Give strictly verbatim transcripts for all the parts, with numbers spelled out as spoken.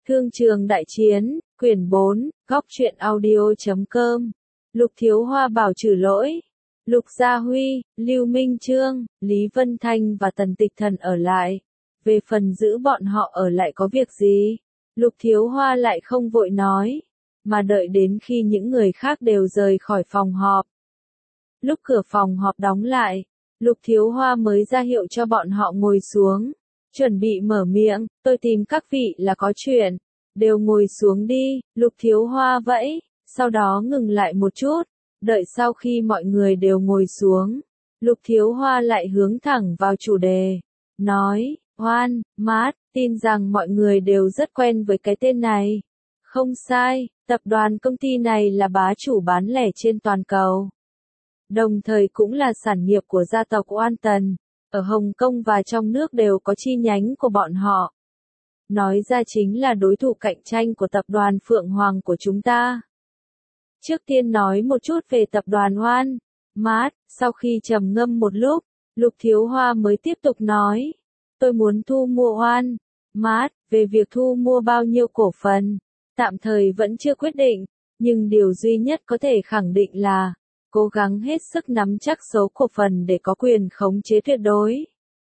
Thương trường đại chiến, quyển bốn, góc truyện audio.com. Lục Thiếu Hoa bảo trừ lỗi. Lục Gia Huy, Lưu Minh Chương, Lý Vân Thanh và Tần Tịch Thần ở lại. Về phần giữ bọn họ ở lại có việc gì? Lục Thiếu Hoa lại không vội nói, mà đợi đến khi những người khác đều rời khỏi phòng họp. Lúc cửa phòng họp đóng lại, Lục Thiếu Hoa mới ra hiệu cho bọn họ ngồi xuống. Chuẩn bị mở miệng, tôi tìm các vị là có chuyện. Đều ngồi xuống đi, Lục Thiếu Hoa vẫy, sau đó ngừng lại một chút. Đợi sau khi mọi người đều ngồi xuống, Lục Thiếu Hoa lại hướng thẳng vào chủ đề. Nói, Hoan, Mát, tin rằng mọi người đều rất quen với cái tên này. Không sai, tập đoàn công ty này là bá chủ bán lẻ trên toàn cầu. Đồng thời cũng là sản nghiệp của gia tộc Oan Tần. Ở Hồng Kông và trong nước đều có chi nhánh của bọn họ. Nói ra chính là đối thủ cạnh tranh của tập đoàn Phượng Hoàng của chúng ta. Trước tiên nói một chút về tập đoàn Oan, Mát, sau khi trầm ngâm một lúc, Lục Thiếu Hoa mới tiếp tục nói. Tôi muốn thu mua Oan, Mát, về việc thu mua bao nhiêu cổ phần, tạm thời vẫn chưa quyết định, nhưng điều duy nhất có thể khẳng định là cố gắng hết sức nắm chắc số cổ phần để có quyền khống chế tuyệt đối.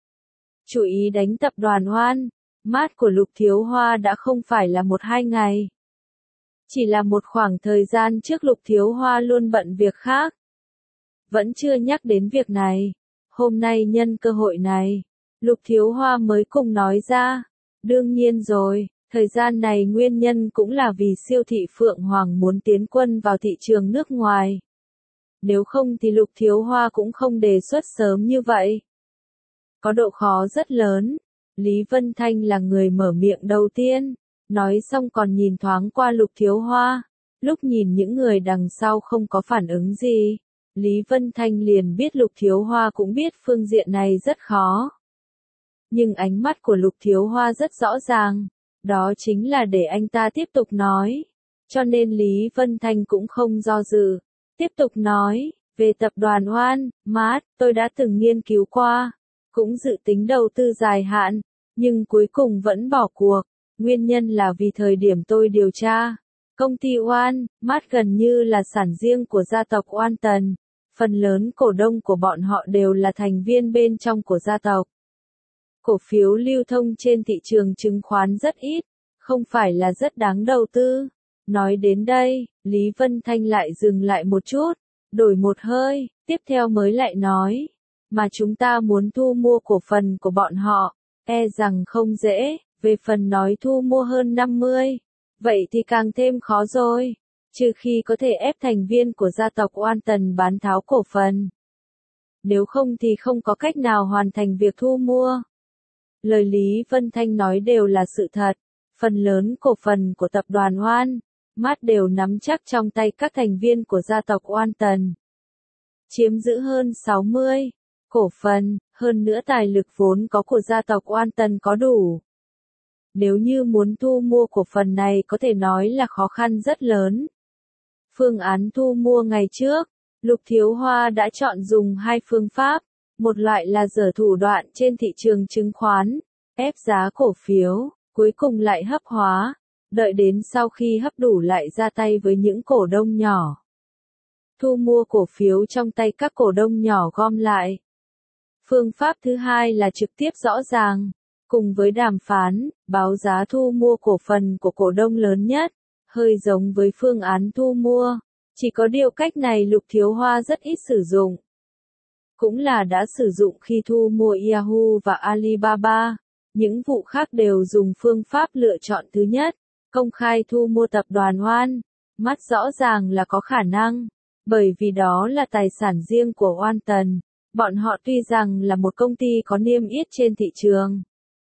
Chú ý đánh tập đoàn Oan, Mát của Lục Thiếu Hoa đã không phải là một hai ngày. Chỉ là một khoảng thời gian trước Lục Thiếu Hoa luôn bận việc khác. Vẫn chưa nhắc đến việc này. Hôm nay nhân cơ hội này, Lục Thiếu Hoa mới cùng nói ra. Đương nhiên rồi, thời gian này nguyên nhân cũng là vì siêu thị Phượng Hoàng muốn tiến quân vào thị trường nước ngoài. Nếu không thì Lục Thiếu Hoa cũng không đề xuất sớm như vậy. Có độ khó rất lớn. Lý Vân Thanh là người mở miệng đầu tiên. Nói xong còn nhìn thoáng qua Lục Thiếu Hoa. Lúc nhìn những người đằng sau không có phản ứng gì, Lý Vân Thanh liền biết Lục Thiếu Hoa cũng biết phương diện này rất khó. Nhưng ánh mắt của Lục Thiếu Hoa rất rõ ràng. Đó chính là để anh ta tiếp tục nói. Cho nên Lý Vân Thanh cũng không do dự. Tiếp tục nói, về tập đoàn Oan, Mát, tôi đã từng nghiên cứu qua, cũng dự tính đầu tư dài hạn, nhưng cuối cùng vẫn bỏ cuộc. Nguyên nhân là vì thời điểm tôi điều tra, công ty Oan, Mát gần như là sản riêng của gia tộc Oan Tần. Phần lớn cổ đông của bọn họ đều là thành viên bên trong của gia tộc. Cổ phiếu lưu thông trên thị trường chứng khoán rất ít, không phải là rất đáng đầu tư. Nói đến đây, Lý Vân Thanh lại dừng lại một chút, đổi một hơi, tiếp theo mới lại nói, mà chúng ta muốn thu mua cổ phần của bọn họ, e rằng không dễ, về phần nói thu mua hơn năm mươi, vậy thì càng thêm khó rồi, trừ khi có thể ép thành viên của gia tộc Oan Tần bán tháo cổ phần. Nếu không thì không có cách nào hoàn thành việc thu mua. Lời Lý Vân Thanh nói đều là sự thật, phần lớn cổ phần của tập đoàn Oan, Mát đều nắm chắc trong tay các thành viên của gia tộc Oan Tần. Chiếm giữ hơn sáu mươi cổ phần, hơn nữa tài lực vốn có của gia tộc Oan Tần có đủ. Nếu như muốn thu mua cổ phần này có thể nói là khó khăn rất lớn. Phương án thu mua ngày trước, Lục Thiếu Hoa đã chọn dùng hai phương pháp, một loại là giở thủ đoạn trên thị trường chứng khoán, ép giá cổ phiếu, cuối cùng lại hấp hóa. Đợi đến sau khi hấp đủ lại ra tay với những cổ đông nhỏ. Thu mua cổ phiếu trong tay các cổ đông nhỏ gom lại. Phương pháp thứ hai là trực tiếp rõ ràng, cùng với đàm phán, báo giá thu mua cổ phần của cổ đông lớn nhất, hơi giống với phương án thu mua. Chỉ có điều cách này Lục Thiếu Hoa rất ít sử dụng. Cũng là đã sử dụng khi thu mua Yahoo và Alibaba. Những vụ khác đều dùng phương pháp lựa chọn thứ nhất. Công khai thu mua tập đoàn Oan, Mát rõ ràng là có khả năng, bởi vì đó là tài sản riêng của Oan Tần. Bọn họ tuy rằng là một công ty có niêm yết trên thị trường,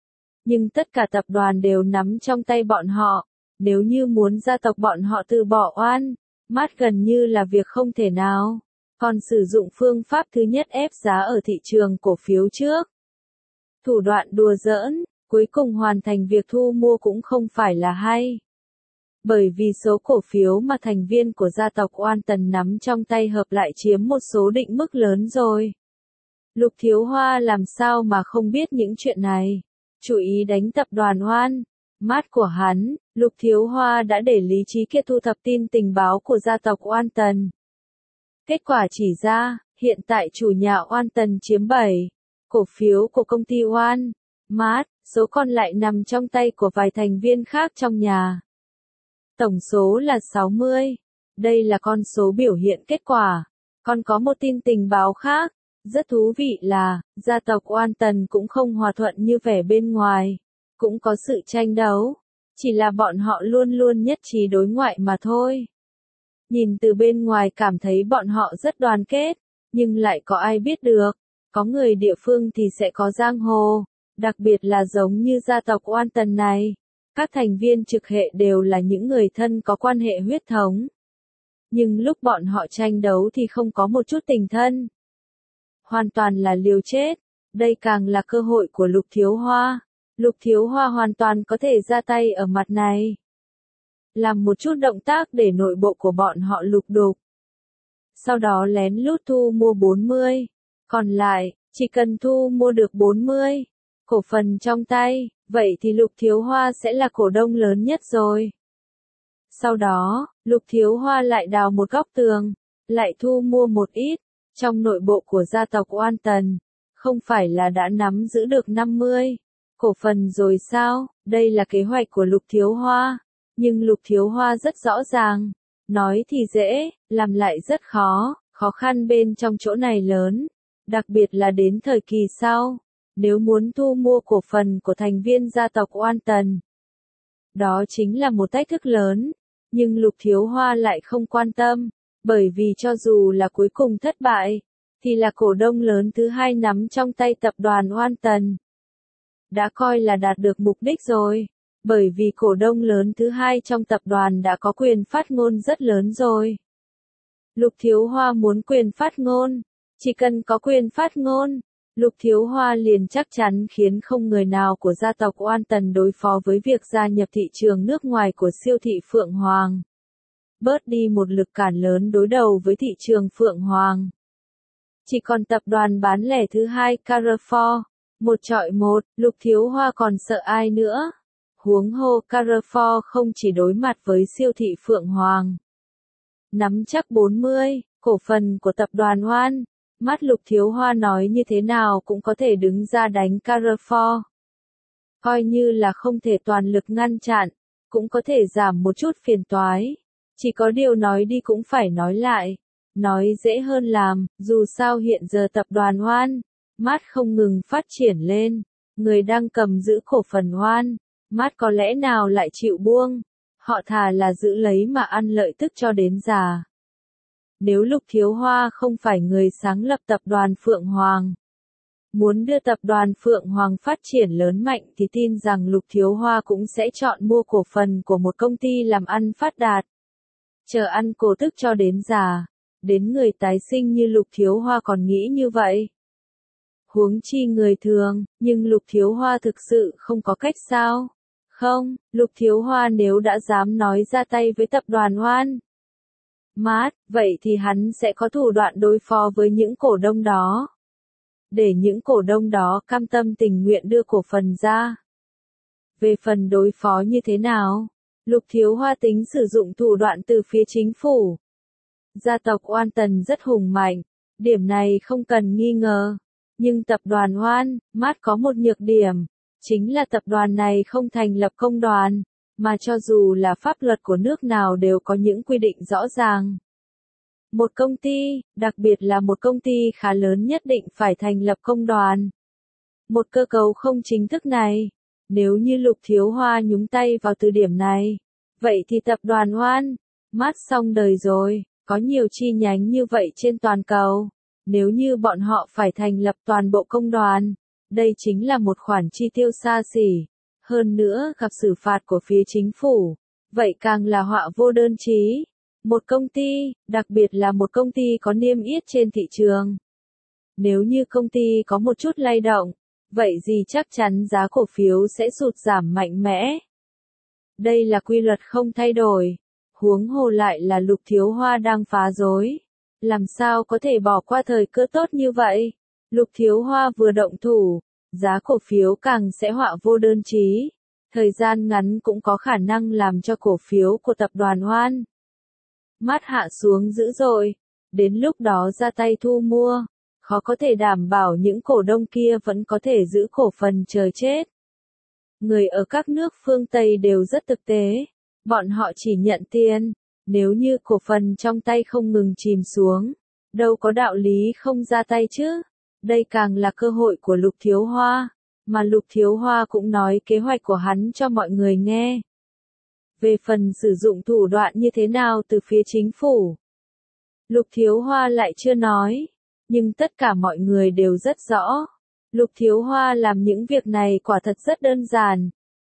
nhưng tất cả tập đoàn đều nắm trong tay bọn họ. Nếu như muốn gia tộc bọn họ từ bỏ Oan, Mát gần như là việc không thể nào. Còn sử dụng phương pháp thứ nhất ép giá ở thị trường cổ phiếu trước. Thủ đoạn đùa giỡn. Cuối cùng hoàn thành việc thu mua cũng không phải là hay. Bởi vì số cổ phiếu mà thành viên của gia tộc Oan Tần nắm trong tay hợp lại chiếm một số định mức lớn rồi. Lục Thiếu Hoa làm sao mà không biết những chuyện này. Chú ý đánh tập đoàn Oan, Mắt của hắn, Lục Thiếu Hoa đã để lý trí kia thu thập tin tình báo của gia tộc Oan Tần. Kết quả chỉ ra, hiện tại chủ nhà Oan Tần chiếm bảy cổ phiếu của công ty Oan Mart, số còn lại nằm trong tay của vài thành viên khác trong nhà. Tổng số là sáu mươi. Đây là con số biểu hiện kết quả. Còn có một tin tình báo khác, rất thú vị là, gia tộc Oan Tần cũng không hòa thuận như vẻ bên ngoài. Cũng có sự tranh đấu. Chỉ là bọn họ luôn luôn nhất trí đối ngoại mà thôi. Nhìn từ bên ngoài cảm thấy bọn họ rất đoàn kết, nhưng lại có ai biết được. Có người địa phương thì sẽ có giang hồ, đặc biệt là giống như gia tộc Oan Tần này. Các thành viên trực hệ đều là những người thân có quan hệ huyết thống. Nhưng lúc bọn họ tranh đấu thì không có một chút tình thân. Hoàn toàn là liều chết. Đây càng là cơ hội của Lục Thiếu Hoa. Lục Thiếu Hoa hoàn toàn có thể ra tay ở mặt này. Làm một chút động tác để nội bộ của bọn họ lục đục. Sau đó lén lút thu mua bốn mươi. Còn lại, chỉ cần thu mua được bốn mươi cổ phần trong tay, vậy thì Lục Thiếu Hoa sẽ là cổ đông lớn nhất rồi. Sau đó, Lục Thiếu Hoa lại đào một góc tường, lại thu mua một ít, trong nội bộ của gia tộc Oan Tần. Không phải là đã nắm giữ được năm mươi cổ phần rồi sao? Đây là kế hoạch của Lục Thiếu Hoa. Nhưng Lục Thiếu Hoa rất rõ ràng. Nói thì dễ, làm lại rất khó. Khó khăn bên trong chỗ này lớn. Đặc biệt là đến thời kỳ sau. Nếu muốn thu mua cổ phần của thành viên gia tộc Oan Tần. Đó chính là một thách thức lớn. Nhưng Lục Thiếu Hoa lại không quan tâm. Bởi vì cho dù là cuối cùng thất bại, thì là cổ đông lớn thứ hai nắm trong tay tập đoàn Oan Tần. Đã coi là đạt được mục đích rồi. Bởi vì cổ đông lớn thứ hai trong tập đoàn đã có quyền phát ngôn rất lớn rồi. Lục Thiếu Hoa muốn quyền phát ngôn. Chỉ cần có quyền phát ngôn, Lục Thiếu Hoa liền chắc chắn khiến không người nào của gia tộc Oan Tần đối phó với việc gia nhập thị trường nước ngoài của siêu thị Phượng Hoàng. Bớt đi một lực cản lớn đối đầu với thị trường Phượng Hoàng. Chỉ còn tập đoàn bán lẻ thứ hai Carrefour. Một chọi một, Lục Thiếu Hoa còn sợ ai nữa? Huống hồ Carrefour không chỉ đối mặt với siêu thị Phượng Hoàng. Nắm chắc bốn mươi, cổ phần của tập đoàn Oan Mart. Lục Thiếu Hoa nói như thế nào cũng có thể đứng ra đánh Carrefour. Coi như là không thể toàn lực ngăn chặn, cũng có thể giảm một chút phiền toái. Chỉ có điều nói đi cũng phải nói lại. Nói dễ hơn làm, dù sao hiện giờ tập đoàn Oan Mart không ngừng phát triển lên. Người đang cầm giữ cổ phần Oan Mart có lẽ nào lại chịu buông. Họ thà là giữ lấy mà ăn lợi tức cho đến già. Nếu Lục Thiếu Hoa không phải người sáng lập tập đoàn Phượng Hoàng, muốn đưa tập đoàn Phượng Hoàng phát triển lớn mạnh thì tin rằng Lục Thiếu Hoa cũng sẽ chọn mua cổ phần của một công ty làm ăn phát đạt. Chờ ăn cổ tức cho đến già. Đến người tái sinh như Lục Thiếu Hoa còn nghĩ như vậy. Huống chi người thường, nhưng Lục Thiếu Hoa thực sự không có cách sao? Không, Lục Thiếu Hoa nếu đã dám nói ra tay với tập đoàn Oan Mart, vậy thì hắn sẽ có thủ đoạn đối phó với những cổ đông đó. Để những cổ đông đó cam tâm tình nguyện đưa cổ phần ra. Về phần đối phó như thế nào? Lục Thiếu Hoa tính sử dụng thủ đoạn từ phía chính phủ. Gia tộc Oan Tần rất hùng mạnh, điểm này không cần nghi ngờ. Nhưng tập đoàn Oan Mart có một nhược điểm, chính là tập đoàn này không thành lập công đoàn, mà cho dù là pháp luật của nước nào đều có những quy định rõ ràng. Một công ty, đặc biệt là một công ty khá lớn nhất định phải thành lập công đoàn. Một cơ cấu không chính thức này, nếu như Lục Thiếu Hoa nhúng tay vào từ điểm này, vậy thì tập đoàn Oan Mart xong đời rồi. Có nhiều chi nhánh như vậy trên toàn cầu. Nếu như bọn họ phải thành lập toàn bộ công đoàn, đây chính là một khoản chi tiêu xa xỉ. Hơn nữa gặp xử phạt của phía chính phủ, vậy càng là họa vô đơn chí. Một công ty, đặc biệt là một công ty có niêm yết trên thị trường. Nếu như công ty có một chút lay động, vậy gì chắc chắn giá cổ phiếu sẽ sụt giảm mạnh mẽ. Đây là quy luật không thay đổi. Huống hồ lại là Lục Thiếu Hoa đang phá rối. Làm sao có thể bỏ qua thời cơ tốt như vậy? Lục Thiếu Hoa vừa động thủ, giá cổ phiếu càng sẽ họa vô đơn chí. Thời gian ngắn cũng có khả năng làm cho cổ phiếu của tập đoàn Hoan Mart hạ xuống dữ dội, đến lúc đó ra tay thu mua, khó có thể đảm bảo những cổ đông kia vẫn có thể giữ cổ phần chờ chết. Người ở các nước phương Tây đều rất thực tế, bọn họ chỉ nhận tiền, nếu như cổ phần trong tay không ngừng chìm xuống, đâu có đạo lý không ra tay chứ. Đây càng là cơ hội của Lục Thiếu Hoa, mà Lục Thiếu Hoa cũng nói kế hoạch của hắn cho mọi người nghe. Về phần sử dụng thủ đoạn như thế nào từ phía chính phủ, Lục Thiếu Hoa lại chưa nói, nhưng tất cả mọi người đều rất rõ. Lục Thiếu Hoa làm những việc này quả thật rất đơn giản.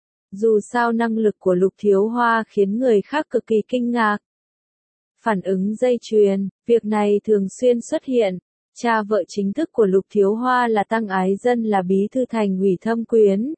Dù sao năng lực của Lục Thiếu Hoa khiến người khác cực kỳ kinh ngạc. Phản ứng dây chuyền, việc này thường xuyên xuất hiện. Cha vợ chính thức của Lục Thiếu Hoa là Tăng Ái Dân là bí thư thành ủy Thâm Quyến.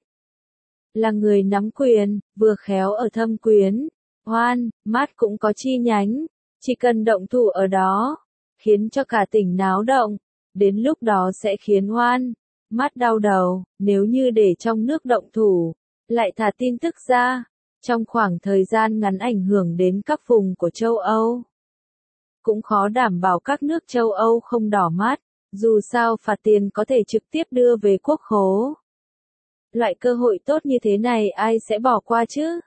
Là người nắm quyền, vừa khéo ở Thâm Quyến, Hoan Mart cũng có chi nhánh, chỉ cần động thủ ở đó, khiến cho cả tỉnh náo động, đến lúc đó sẽ khiến Hoan Mart đau đầu, nếu như để trong nước động thủ, lại thả tin tức ra, trong khoảng thời gian ngắn ảnh hưởng đến các vùng của châu Âu. Cũng khó đảm bảo các nước châu Âu không đỏ mắt, dù sao phạt tiền có thể trực tiếp đưa về quốc khố. Loại cơ hội tốt như thế này ai sẽ bỏ qua chứ?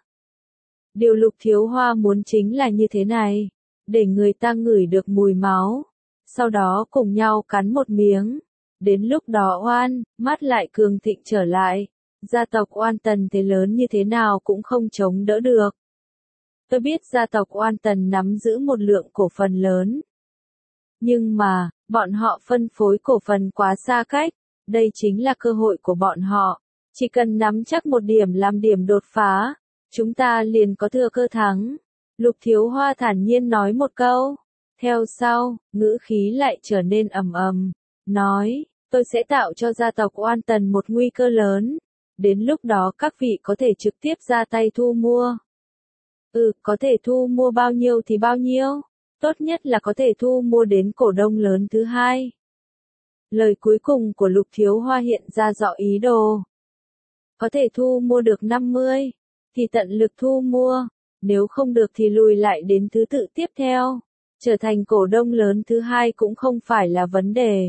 Điều Lục Thiếu Hoa muốn chính là như thế này, để người ta ngửi được mùi máu, sau đó cùng nhau cắn một miếng. Đến lúc đó Oan Mart lại cường thịnh trở lại, gia tộc Oan Tần thế lớn như thế nào cũng không chống đỡ được. Tôi biết gia tộc Oan Tần nắm giữ một lượng cổ phần lớn. Nhưng mà, bọn họ phân phối cổ phần quá xa cách, đây chính là cơ hội của bọn họ. Chỉ cần nắm chắc một điểm làm điểm đột phá, chúng ta liền có thừa cơ thắng. Lục Thiếu Hoa thản nhiên nói một câu. Theo sau, ngữ khí lại trở nên ầm ầm, nói, tôi sẽ tạo cho gia tộc Oan Tần một nguy cơ lớn. Đến lúc đó các vị có thể trực tiếp ra tay thu mua. Ừ, có thể thu mua bao nhiêu thì bao nhiêu. Tốt nhất là có thể thu mua đến cổ đông lớn thứ hai. Lời cuối cùng của Lục Thiếu Hoa hiện ra rõ ý đồ. Có thể thu mua được năm mươi, thì tận lực thu mua. Nếu không được thì lùi lại đến thứ tự tiếp theo. Trở thành cổ đông lớn thứ hai cũng không phải là vấn đề.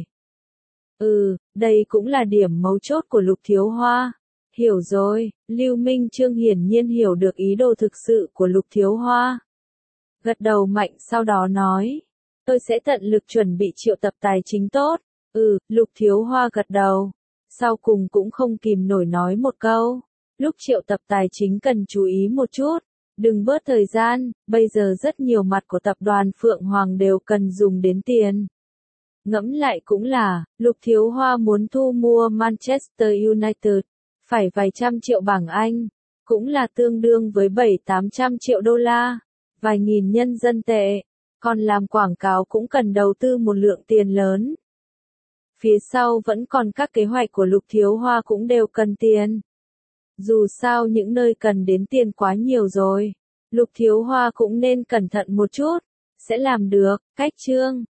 Ừ, đây cũng là điểm mấu chốt của Lục Thiếu Hoa. Hiểu rồi, Lưu Minh Chương hiển nhiên hiểu được ý đồ thực sự của Lục Thiếu Hoa. Gật đầu mạnh sau đó nói, tôi sẽ tận lực chuẩn bị triệu tập tài chính tốt. Ừ, Lục Thiếu Hoa gật đầu. Sau cùng cũng không kìm nổi nói một câu. Lúc triệu tập tài chính cần chú ý một chút. Đừng bớt thời gian, bây giờ rất nhiều mặt của tập đoàn Phượng Hoàng đều cần dùng đến tiền. Ngẫm lại cũng là, Lục Thiếu Hoa muốn thu mua Manchester United, phải vài trăm triệu bảng Anh, cũng là tương đương với bảy tám trăm triệu đô la, vài nghìn nhân dân tệ, còn làm quảng cáo cũng cần đầu tư một lượng tiền lớn. Phía sau vẫn còn các kế hoạch của Lục Thiếu Hoa cũng đều cần tiền. Dù sao những nơi cần đến tiền quá nhiều rồi, Lục Thiếu Hoa cũng nên cẩn thận một chút, sẽ làm được. Cách chương